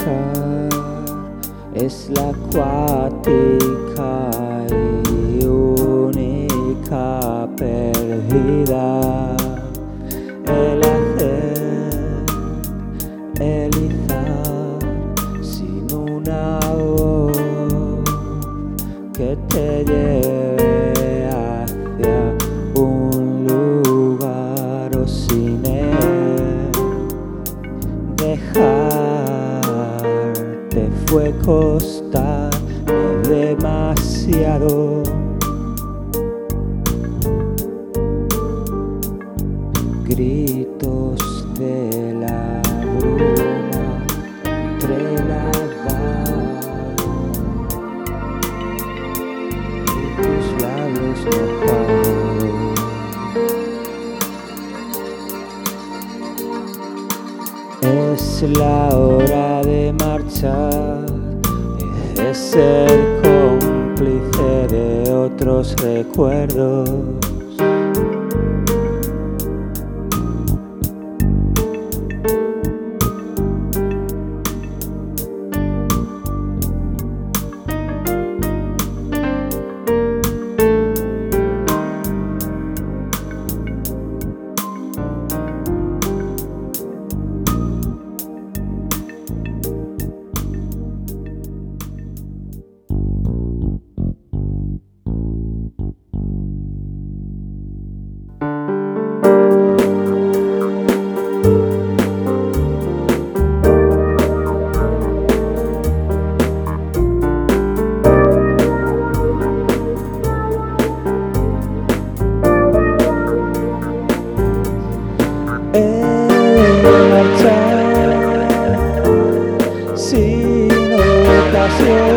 marchar es la acuática y única perdida. El hacer, el izar sin una voz que te lleve hacia un lugar o sin él. Dejarte fue costarme demasiado. Gritos de la bruma entre la y tus labios mojados. Es la hora de marchar, de ser cómplice de otros recuerdos. Marchar sin ocasión.